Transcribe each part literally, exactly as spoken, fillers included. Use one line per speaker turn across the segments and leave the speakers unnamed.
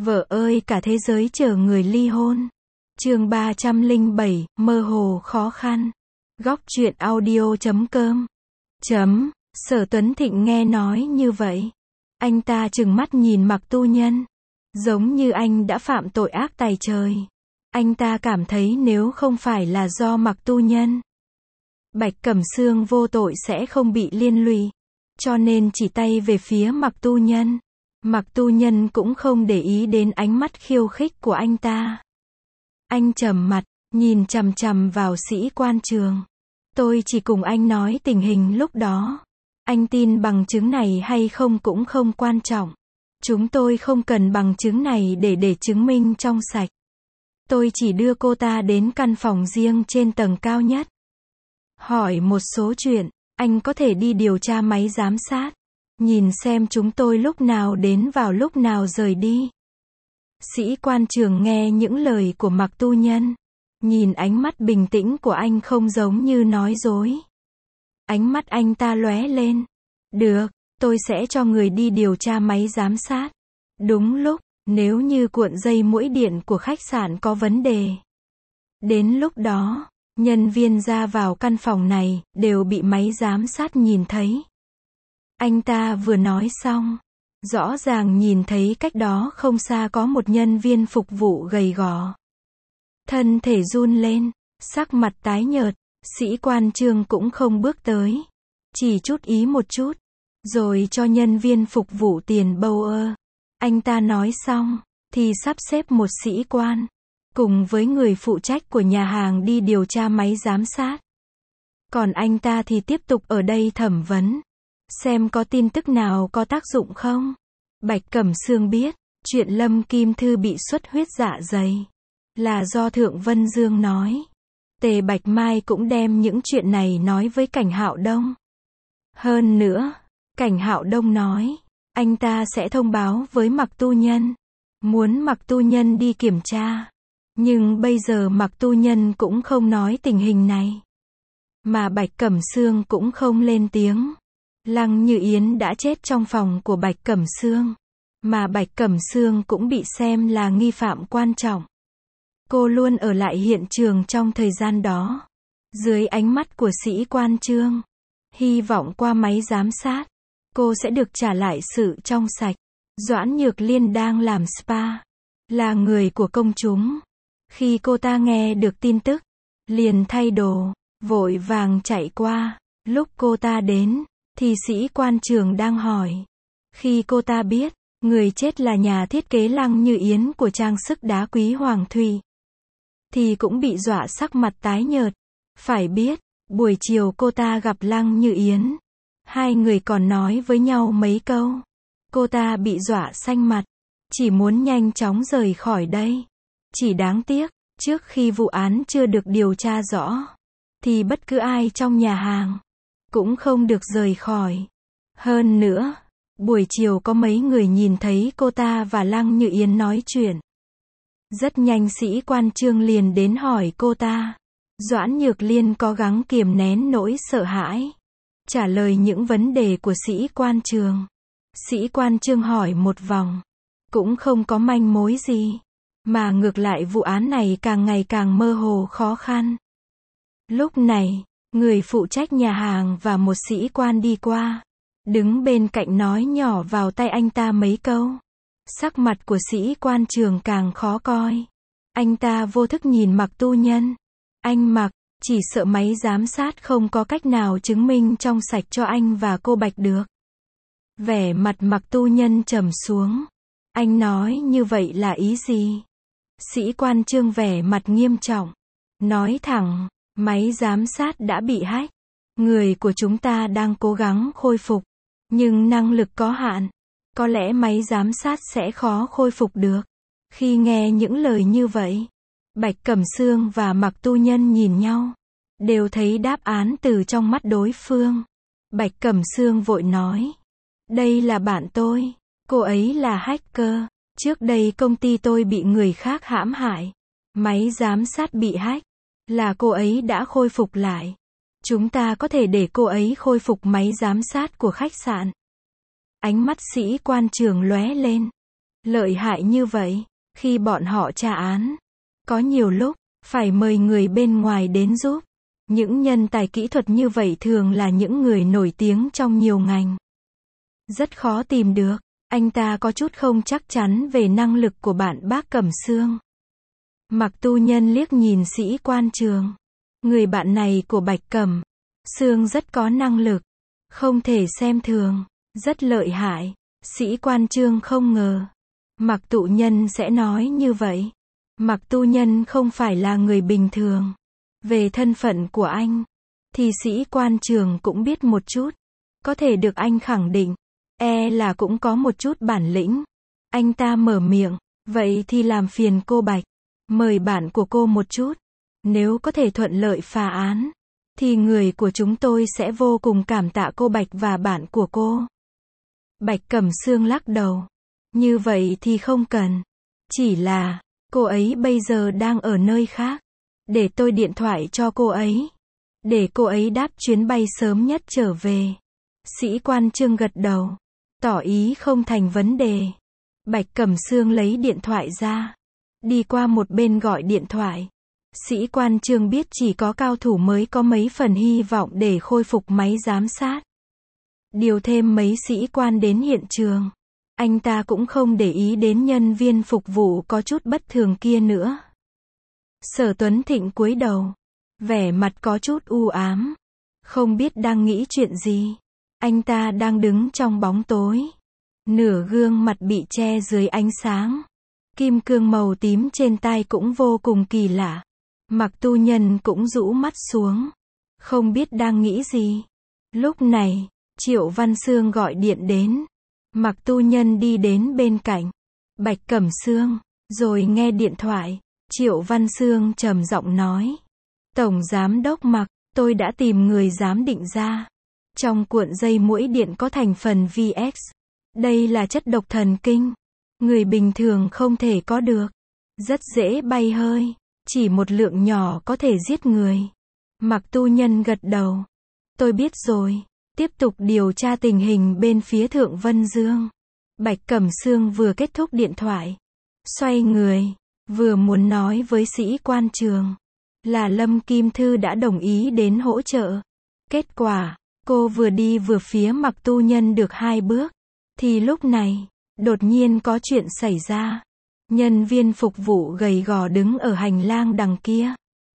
Vợ ơi cả thế giới chờ người ly hôn. Chương ba trăm lẻ bảy, mơ hồ khó khăn. Góc truyện audio chấm com. Chấm, Sở Tuấn Thịnh nghe nói như vậy. Anh ta trừng mắt nhìn Mạc Tu Nhân. Giống như anh đã phạm tội ác tày trời. Anh ta cảm thấy nếu không phải là do Mạc Tu Nhân, Bạch Cẩm Sương vô tội sẽ không bị liên lụy. Cho nên chỉ tay về phía Mạc Tu Nhân. Mạc Tu Nhân cũng không để ý đến ánh mắt khiêu khích của anh ta. Anh trầm mặt, nhìn chằm chằm vào Sĩ Quan Trường. Tôi chỉ cùng anh nói tình hình lúc đó. Anh tin bằng chứng này hay không cũng không quan trọng. Chúng tôi không cần bằng chứng này để để chứng minh trong sạch. Tôi chỉ đưa cô ta đến căn phòng riêng trên tầng cao nhất. Hỏi một số chuyện, anh có thể đi điều tra máy giám sát. Nhìn xem chúng tôi lúc nào đến vào lúc nào rời đi. Sĩ Quan Trường nghe những lời của Mạc Tu Nhân. Nhìn ánh mắt bình tĩnh của anh không giống như nói dối. Ánh mắt anh ta lóe lên. Được, tôi sẽ cho người đi điều tra máy giám sát. Đúng lúc, nếu như cuộn dây muỗi điện của khách sạn có vấn đề. Đến lúc đó, nhân viên ra vào căn phòng này, đều bị máy giám sát nhìn thấy. Anh ta vừa nói xong, rõ ràng nhìn thấy cách đó không xa có một nhân viên phục vụ gầy gò. Thân thể run lên, sắc mặt tái nhợt, Sĩ Quan Trường cũng không bước tới. Chỉ chút ý một chút, rồi cho nhân viên phục vụ tiền bâu ơ. Anh ta nói xong, thì sắp xếp một sĩ quan, cùng với người phụ trách của nhà hàng đi điều tra máy giám sát. Còn anh ta thì tiếp tục ở đây thẩm vấn. Xem có tin tức nào có tác dụng không? Bạch Cẩm Sương biết, chuyện Lâm Kim Thư bị xuất huyết dạ dày là do Thượng Vân Dương nói. Tề Bạch Mai cũng đem những chuyện này nói với Cảnh Hạo Đông. Hơn nữa, Cảnh Hạo Đông nói, anh ta sẽ thông báo với Mạc Tu Nhân, muốn Mạc Tu Nhân đi kiểm tra. Nhưng bây giờ Mạc Tu Nhân cũng không nói tình hình này. Mà Bạch Cẩm Sương cũng không lên tiếng. Lăng Như Yến đã chết trong phòng của Bạch Cẩm Sương. Mà Bạch Cẩm Sương cũng bị xem là nghi phạm quan trọng. Cô luôn ở lại hiện trường trong thời gian đó. Dưới ánh mắt của Sĩ Quan Trường, hy vọng qua máy giám sát, cô sẽ được trả lại sự trong sạch. Doãn Nhược Liên đang làm spa, là người của công chúng. Khi cô ta nghe được tin tức, liền thay đồ, vội vàng chạy qua. Lúc cô ta đến, thì Sĩ Quan Trường đang hỏi. Khi cô ta biết, người chết là nhà thiết kế Lăng Như Yến của trang sức đá quý Hoàng Thùy, thì cũng bị dọa sắc mặt tái nhợt. Phải biết, buổi chiều cô ta gặp Lăng Như Yến. Hai người còn nói với nhau mấy câu. Cô ta bị dọa xanh mặt, chỉ muốn nhanh chóng rời khỏi đây. Chỉ đáng tiếc, trước khi vụ án chưa được điều tra rõ, thì bất cứ ai trong nhà hàng cũng không được rời khỏi. Hơn nữa, buổi chiều có mấy người nhìn thấy cô ta và Lăng Như Yến nói chuyện. Rất nhanh Sĩ Quan Trường liền đến hỏi cô ta. Doãn Nhược Liên cố gắng kiềm nén nỗi sợ hãi, trả lời những vấn đề của Sĩ Quan Trường. Sĩ Quan Trường hỏi một vòng, cũng không có manh mối gì, mà ngược lại vụ án này càng ngày càng mơ hồ khó khăn. Lúc này, người phụ trách nhà hàng và một sĩ quan đi qua, đứng bên cạnh nói nhỏ vào tai anh ta mấy câu. Sắc mặt của Sĩ Quan Trường càng khó coi. Anh ta vô thức nhìn Mạc Tu Nhân. Anh Mạc, chỉ sợ máy giám sát không có cách nào chứng minh trong sạch cho anh và cô Bạch được. Vẻ mặt Mạc Tu Nhân trầm xuống. Anh nói như vậy là ý gì? Sĩ Quan Trường vẻ mặt nghiêm trọng, nói thẳng, máy giám sát đã bị hack. Người của chúng ta đang cố gắng khôi phục, nhưng năng lực có hạn. Có lẽ máy giám sát sẽ khó khôi phục được. Khi nghe những lời như vậy, Bạch Cẩm Sương và Mạc Tu Nhân nhìn nhau, đều thấy đáp án từ trong mắt đối phương. Bạch Cẩm Sương vội nói, đây là bạn tôi, cô ấy là hacker. Trước đây công ty tôi bị người khác hãm hại, máy giám sát bị hack, là cô ấy đã khôi phục lại. Chúng ta có thể để cô ấy khôi phục máy giám sát của khách sạn. Ánh mắt Sĩ Quan Trường lóe lên. Lợi hại như vậy, khi bọn họ tra án, có nhiều lúc, phải mời người bên ngoài đến giúp. Những nhân tài kỹ thuật như vậy thường là những người nổi tiếng trong nhiều ngành. Rất khó tìm được, anh ta có chút không chắc chắn về năng lực của bạn bác Cẩm Sương. Mạc Tu Nhân liếc nhìn Sĩ Quan Trường. Người bạn này của Bạch Cẩm Sương rất có năng lực, không thể xem thường, rất lợi hại. Sĩ Quan Trương không ngờ Mạc Tu Nhân sẽ nói như vậy. Mạc Tu Nhân không phải là người bình thường. Về thân phận của anh, thì Sĩ Quan Trường cũng biết một chút. Có thể được anh khẳng định, e là cũng có một chút bản lĩnh. Anh ta mở miệng, vậy thì làm phiền cô Bạch, mời bạn của cô một chút. Nếu có thể thuận lợi phá án, thì người của chúng tôi sẽ vô cùng cảm tạ cô Bạch và bạn của cô. Bạch Cẩm Sương lắc đầu. Như vậy thì không cần. Chỉ là, cô ấy bây giờ đang ở nơi khác. Để tôi điện thoại cho cô ấy. Để cô ấy đáp chuyến bay sớm nhất trở về. Sĩ Quan Trương gật đầu, tỏ ý không thành vấn đề. Bạch Cẩm Sương lấy điện thoại ra, đi qua một bên gọi điện thoại. Sĩ Quan Trương biết chỉ có cao thủ mới có mấy phần hy vọng để khôi phục máy giám sát. Điều thêm mấy sĩ quan đến hiện trường. Anh ta cũng không để ý đến nhân viên phục vụ có chút bất thường kia nữa. Sở Tuấn Thịnh cúi đầu, vẻ mặt có chút u ám, không biết đang nghĩ chuyện gì. Anh ta đang đứng trong bóng tối, nửa gương mặt bị che dưới ánh sáng. Kim cương màu tím trên tai cũng vô cùng kỳ lạ. Mạc Tu Nhân cũng rũ mắt xuống, không biết đang nghĩ gì. Lúc này, Triệu Văn Sương gọi điện đến. Mạc Tu Nhân đi đến bên cạnh Bạch Cẩm Sương, rồi nghe điện thoại. Triệu Văn Sương trầm giọng nói, Tổng Giám đốc Mạc, tôi đã tìm người giám định ra. Trong cuộn dây muỗi điện có thành phần vê ích. Đây là chất độc thần kinh. Người bình thường không thể có được. Rất dễ bay hơi. Chỉ một lượng nhỏ có thể giết người. Mạc Tu Nhân gật đầu. Tôi biết rồi. Tiếp tục điều tra tình hình bên phía Thượng Vân Dương. Bạch Cẩm Sương vừa kết thúc điện thoại. Xoay người. Vừa muốn nói với Sĩ Quan Trường. Là Lâm Kim Thư đã đồng ý đến hỗ trợ. Kết quả, cô vừa đi vừa phía Mạc Tu Nhân được hai bước. Thì lúc này, đột nhiên có chuyện xảy ra. Nhân viên phục vụ gầy gò đứng ở hành lang đằng kia.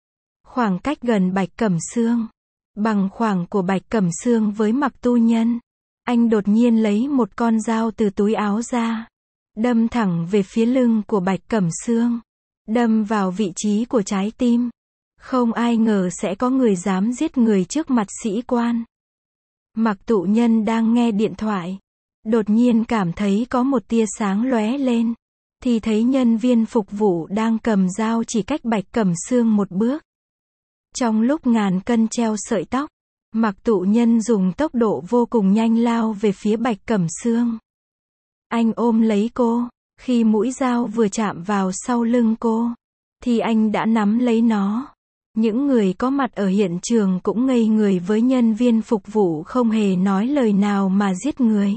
Khoảng cách gần Bạch Cẩm Sương. Bằng khoảng của Bạch Cẩm Sương với Mạc Tu Nhân. Anh đột nhiên lấy một con dao từ túi áo ra. Đâm thẳng về phía lưng của Bạch Cẩm Sương. Đâm vào vị trí của trái tim. Không ai ngờ sẽ có người dám giết người trước mặt sĩ quan. Mạc Tu Nhân đang nghe điện thoại. Đột nhiên cảm thấy có một tia sáng lóe lên. Thì thấy nhân viên phục vụ đang cầm dao chỉ cách Bạch Cẩm Sương một bước. Trong lúc ngàn cân treo sợi tóc, Mạc Tu Nhân dùng tốc độ vô cùng nhanh lao về phía Bạch Cẩm Sương. Anh ôm lấy cô, khi mũi dao vừa chạm vào sau lưng cô, thì anh đã nắm lấy nó. Những người có mặt ở hiện trường cũng ngây người với nhân viên phục vụ không hề nói lời nào mà giết người.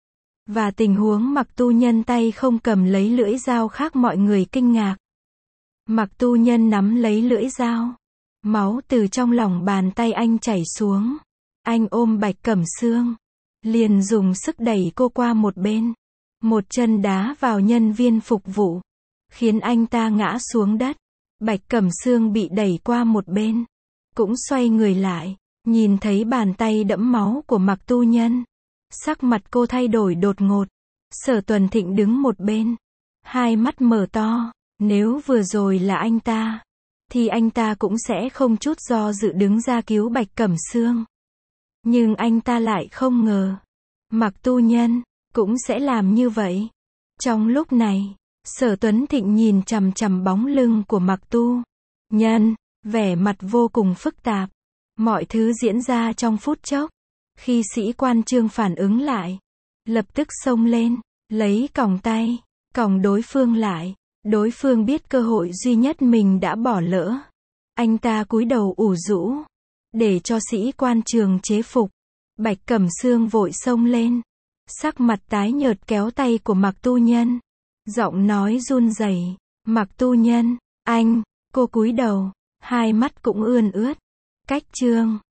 Và tình huống Mạc Tu Nhân tay không cầm lấy lưỡi dao khác mọi người kinh ngạc. Mạc Tu Nhân nắm lấy lưỡi dao. Máu từ trong lòng bàn tay anh chảy xuống. Anh ôm Bạch Cẩm Sương. Liền dùng sức đẩy cô qua một bên. Một chân đá vào nhân viên phục vụ. Khiến anh ta ngã xuống đất. Bạch Cẩm Sương bị đẩy qua một bên. Cũng xoay người lại. Nhìn thấy bàn tay đẫm máu của Mạc Tu Nhân. Sắc mặt cô thay đổi đột ngột. Sở Tuấn Thịnh đứng một bên. Hai mắt mở to. Nếu vừa rồi là anh ta, thì anh ta cũng sẽ không chút do dự đứng ra cứu Bạch Cẩm Sương. Nhưng anh ta lại không ngờ. Mạc Tu Nhân cũng sẽ làm như vậy. Trong lúc này, Sở Tuấn Thịnh nhìn chằm chằm bóng lưng của Mạc Tu Nhân, vẻ mặt vô cùng phức tạp. Mọi thứ diễn ra trong phút chốc. Khi Sĩ Quan Trương phản ứng lại, lập tức xông lên, lấy còng tay, còng đối phương lại. Đối phương biết cơ hội duy nhất mình đã bỏ lỡ. Anh ta cúi đầu ủ rũ, để cho Sĩ Quan Trường chế phục. Bạch Cẩm Sương vội xông lên, sắc mặt tái nhợt kéo tay của Mạc Tu Nhân. Giọng nói run rẩy. Mặc Tu Nhân, anh, cô cúi đầu, hai mắt cũng ươn ướt. Cách chương